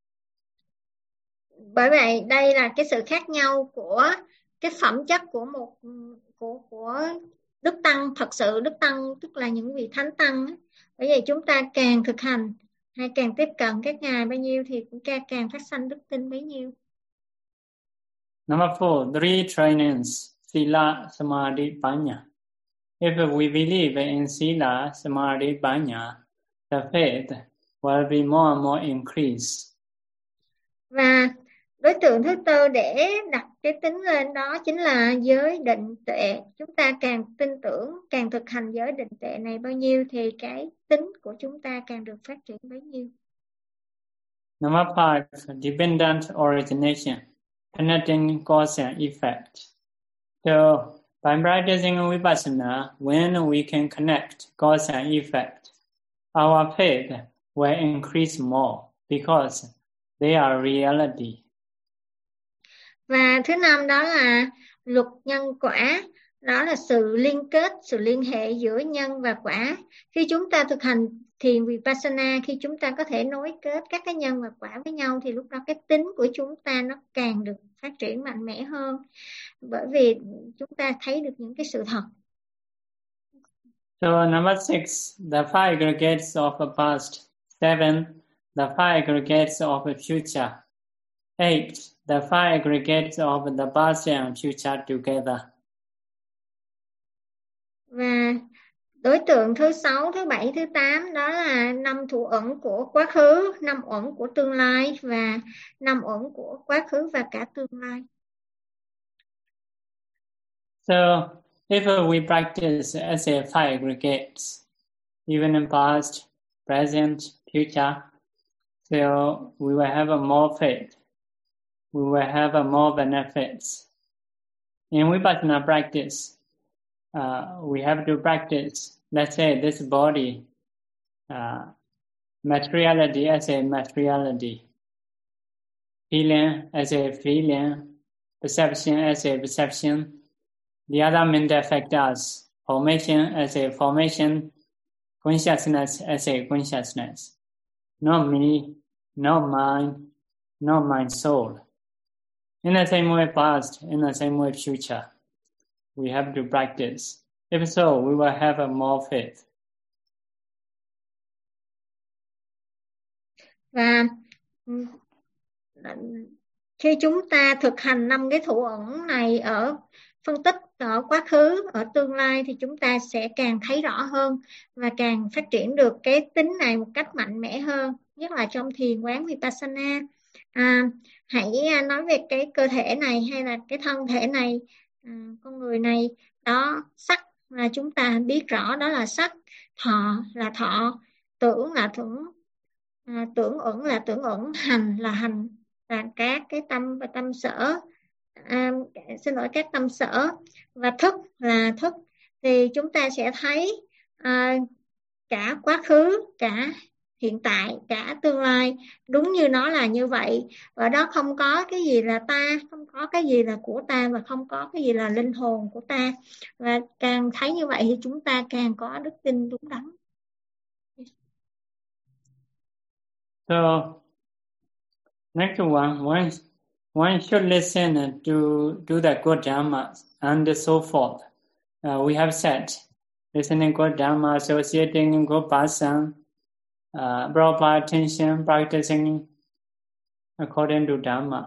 Bởi vậy đây là cái sự khác nhau của cái phẩm chất của của đức tăng. Thật sự đức tăng tức là những vị thánh tăng. Bởi vậy chúng ta càng thực hành hay càng tiếp cận các ngài bao nhiêu thì cũng càng phát sanh đức tin bấy nhiêu. Number 4, three trainings: Sila, Samadhi, Panya. If we believe in Sila, Samadhi, Panya, the faith will be more and more increased. Và đối tượng thứ tư để đặt cái tính lên đó chính là giới định tuệ. Chúng ta càng tin tưởng, càng thực hành giới định tuệ này bao nhiêu thì cái tính của chúng ta càng được phát triển bấy nhiêu. Number 5, dependent origination, connecting cause and effect. So, by practicing Vipassana, when we can connect cause and effect, our faith will increase more because they are reality. Và thứ năm đó là luật nhân quả, đó là sự liên kết, sự liên hệ giữa nhân và quả. Khi chúng ta thực hành thiền Vipassana, khi chúng ta có thể nối kết các cái nhân và quả với nhau thì lúc đó cái tính của chúng ta nó càng được phát triển mạnh mẽ hơn, bởi vì chúng ta thấy được những cái sự thật. So number 6, the five aggregates of the past. 7, the five aggregates of the future. 8, the five aggregates of the past and future together. Và đối tượng thứ 6, thứ 7, thứ 8 đó là 5 thủ ẩn của quá khứ, 5 ẩn của tương lai và 5 ẩn của quá khứ và cả tương lai. So, if we practice as a five aggregates, even in past, present, future, so we will have a more faith. We will have a more benefits. In Vipassana practice, we have to practice, let's say, this body, materiality as a materiality, feeling as a feeling, perception as a perception, the other mental factors, formation as a formation, consciousness as a consciousness. Not me, not mind, not my soul. In the same way past, in the same way future, we have to practice. If so, we will have a more faith. Và khi chúng ta thực hành 5 cái thủ ẩn này ở phân tích ở quá khứ, ở tương lai thì chúng ta sẽ càng thấy rõ hơn và càng phát triển được cái tính này một cách mạnh mẽ hơn, nhất là trong thiền quán Vipassana. Hãy nói về cái cơ thể này hay là cái thân thể này, con người này, đó, sắc là chúng ta biết rõ đó là sắc, thọ là thọ, tưởng là tưởng, tưởng ẩn là tưởng ẩn, hành là hành, và các cái tâm và tâm sở, các tâm sở và thức là thức, thì chúng ta sẽ thấy cả quá khứ, cả hiện tại, cả tương lai đúng như nó là như vậy. Và đó không có cái gì là ta, không có cái gì là của ta và không có cái gì là linh hồn của ta. Và càng thấy như vậy thì chúng ta càng có đức tin đúng đắn. So, next one should listen to the good Dhamma and so forth. We have said, listening good Dhamma, associating good person, proper attention, practicing according to Dhamma.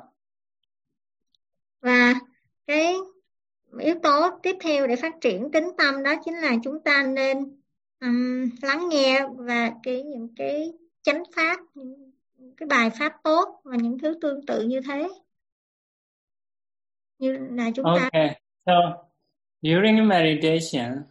Và cái yếu tố tiếp theo để phát triển tính tâm đó chính là chúng ta nên lắng nghe và những cái chánh pháp, cái bài pháp tốt và những thứ tương tự như thế, như là chúng ta. Okay, so during meditation,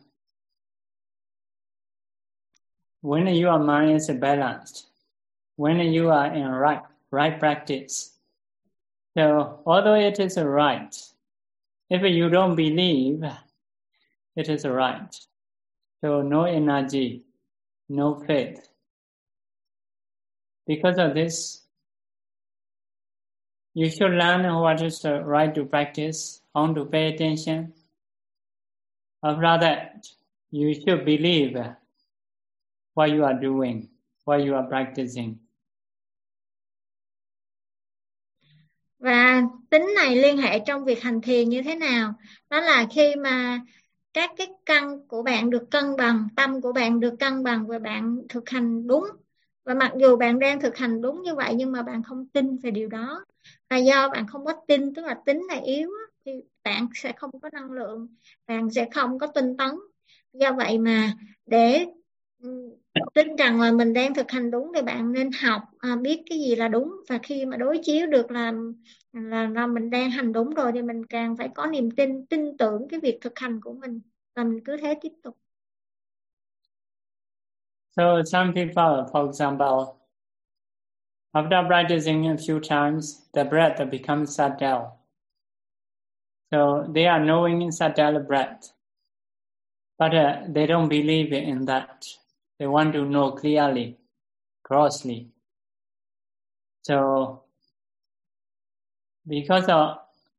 when your mind is balanced, when you are in right practice, so although it is right, if you don't believe it is right, so no energy, no faith. Because of this, you should learn what is the right to practice, how to pay attention. After that, you should believe what you are doing, what you are practicing. Và tính này liên hệ trong việc hành thiền như thế nào? Đó là khi mà các cái căn của bạn được cân bằng, tâm của bạn được cân bằng và bạn thực hành đúng. Và mặc dù bạn đang thực hành đúng như vậy nhưng mà bạn không tin về điều đó. Và do bạn không có tin, tức là tính này yếu, thì bạn sẽ không có năng lượng, bạn sẽ không có tinh tấn. Do vậy mà để tin rằng là mình đang thực hành đúng thì bạn nên học biết cái gì là đúng, và khi mà đối chiếu được là mình đang hành đúng rồi thì mình càng phải có niềm tin tưởng cái việc thực hành của mình, và mình cứ thế tiếp tục. So some people, for example, after practicing a few times, the breath becomes subtle. So they are knowing subtle breath, but they don't believe in that. They want to know clearly, grossly. So because of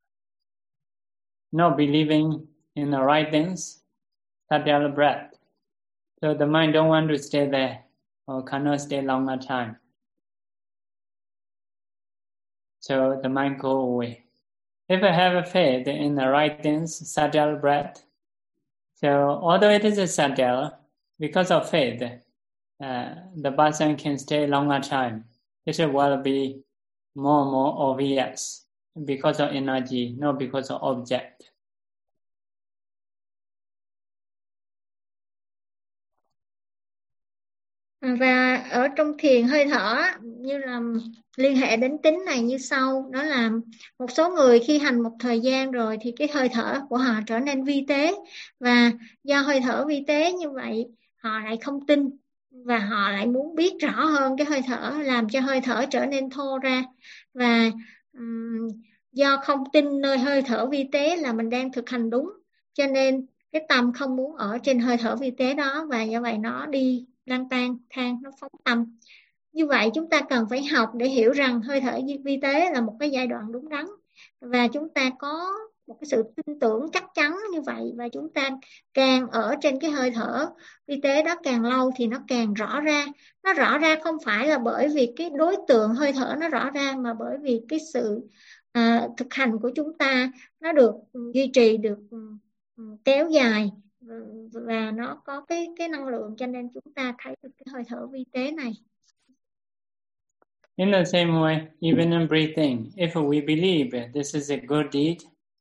not believing in the right things, subtle breath, so the mind don't want to stay there or cannot stay longer time. So the mind go away. If I have a faith in the right things, subtle breath, so although it is subtle, because of faith, the person can stay longer time. It will be more and more obvious because of energy, not because of object. Và ở trong thiền hơi thở như là liên hệ đến tính này như sau, đó là một số người khi hành một thời gian rồi thì cái hơi thở của họ trở nên vi tế, và do hơi thở vi tế như vậy họ lại không tin và họ lại muốn biết rõ hơn cái hơi thở, làm cho hơi thở trở nên thô ra, và do không tin nơi hơi thở vi tế là mình đang thực hành đúng, cho nên cái tâm không muốn ở trên hơi thở vi tế đó, và do vậy nó đi lang thang, nó phóng tâm. Như vậy chúng ta cần phải học để hiểu rằng hơi thở vi tế là một cái giai đoạn đúng đắn, và chúng ta có một cái sự tin tưởng chắc chắn như vậy, và chúng ta càng ở trên cái hơi thở vi tế đó càng lâu thì nó càng rõ ra. Nó rõ ra không phải là bởi vì cái đối tượng hơi thở nó rõ ra, mà bởi vì cái sự thực hành của chúng ta nó được duy trì, được kéo dài, và nó có cái năng lượng, cho nên chúng ta thấy được cái hơi thở vi tế này. In the same way, even in breathing, if we believe this is a good deed,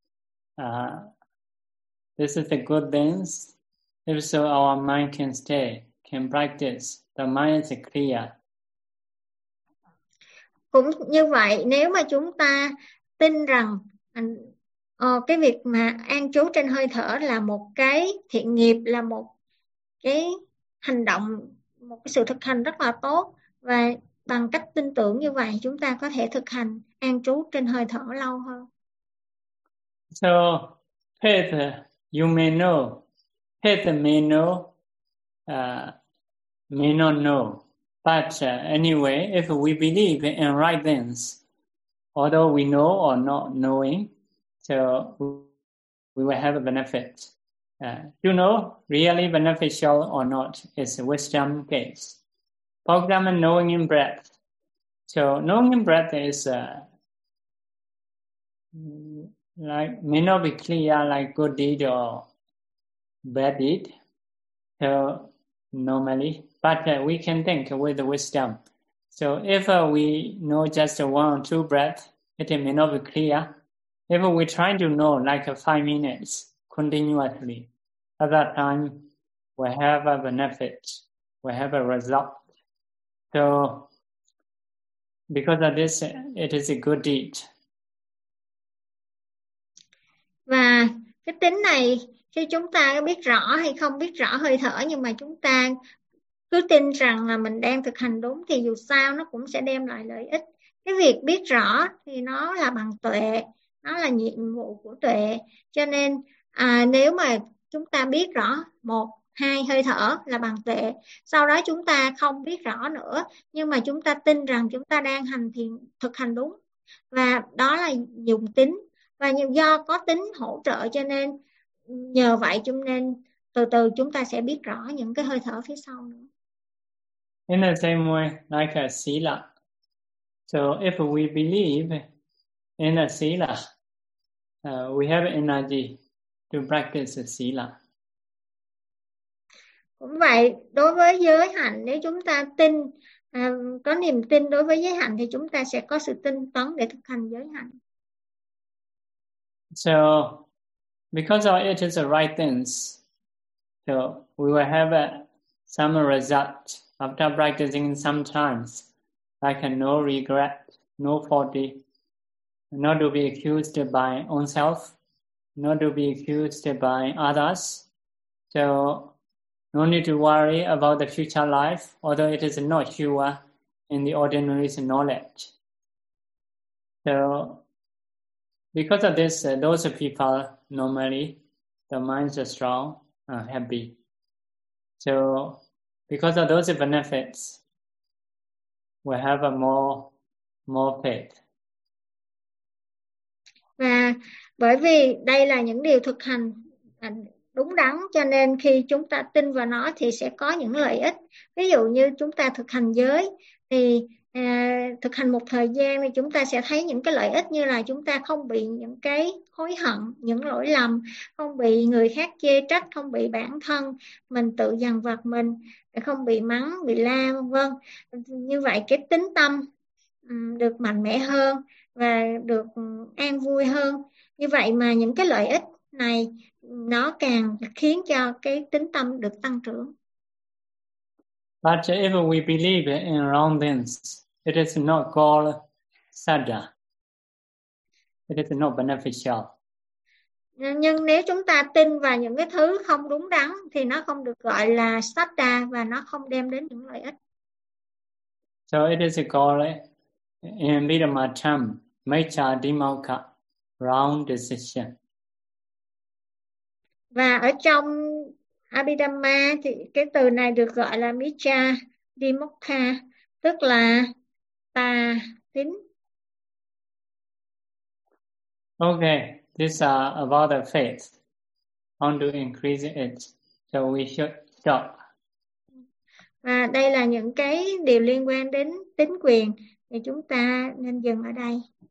this is the good things, if so our mind can stay, can practice, the mind is clear. Cũng như vậy, nếu mà chúng ta tin rằng cái việc mà an trú trên hơi thở là một cái thiện nghiệp, là một cái hành động, một cái sự thực hành rất là tốt, và bằng cách tin tưởng như vậy chúng ta có thể thực hành an trú trên hơi thở lâu hơn. So faith, you may know, faith may know, may not know, but anyway, if we believe in right things, although we know or not knowing, so we will have a benefit. To know really beneficial or not is a wisdom case. For example, knowing in breath. So knowing in breath is like may not be clear like good deed or bad deed. So normally, but we can think with the wisdom. So if we know just 1 or 2 breaths, it may not be clear. If we try to know like 5 minutes continuously, at that time we have a benefit, we have a result. So Because of this, it is a good deed. Và cái tính này khi chúng ta biết rõ hay không biết rõ hơi thở, nhưng mà chúng ta cứ tin rằng là mình đang thực hành đúng, thì dù sao nó cũng sẽ đem lại lợi ích. Cái việc biết rõ thì nó là bằng tuệ, nó là nhiệm vụ của tuệ. Cho nên nếu mà chúng ta biết rõ 1, 2 hơi thở là bằng tuệ, sau đó chúng ta không biết rõ nữa, nhưng mà chúng ta tin rằng chúng ta đang thực hành đúng, và đó là dùng tính. Và do có tính hỗ trợ cho nên nhờ vậy cho nên từ từ chúng ta sẽ biết rõ những cái hơi thở phía sau nữa. In the same way, like a sila. So if we believe in a sila, we have energy to practice sila. Cũng vậy, đối với giới hạnh, nếu chúng ta có niềm tin đối với giới hạnh thì chúng ta sẽ có sự tinh tấn để thực hành giới hạnh. So because of it is the right things, so we will have some result after practicing sometimes, like no regret, no faulty, not to be accused by own self, not to be accused by others. So no need to worry about the future life, although it is not sure in the ordinary knowledge. So because of this, those people normally, the minds are strong, happy. So because of those benefits, we have a more faith. Và bởi vì đây là những điều thực hành đúng đắn, cho nên khi chúng ta tin vào nó thì sẽ có những lợi ích. Ví dụ như chúng ta thực hành giới thì thực hành một thời gian thì chúng ta sẽ thấy những cái lợi ích, như là chúng ta không bị những cái hối hận, những lỗi lầm, không bị người khác chê trách, không bị bản thân mình tự dằn vặt mình, không bị mắng, bị la, vân vân. Như vậy cái tính tâm được mạnh mẽ hơn và được an vui hơn. Như vậy mà những cái lợi ích này nó càng khiến cho cái tính tâm được tăng trưởng. But if we believe in wrong things, it is not called saddha. It is not beneficial. Nhưng nếu chúng ta tin vào những cái thứ không đúng đắn thì nó không được gọi là saddha, và nó không đem đến những lợi ích. So it is called in Vidamatam, Mecha Dimauka, wrong decision. Và ở trong Abhidhamma thì cái từ này được gọi là Micha Dimokha, tức là tà tín. Okay, these are about the faith. How to increase it? So we should stop. Và đây là những cái điều liên quan đến tín quyền, thì chúng ta nên dừng ở đây.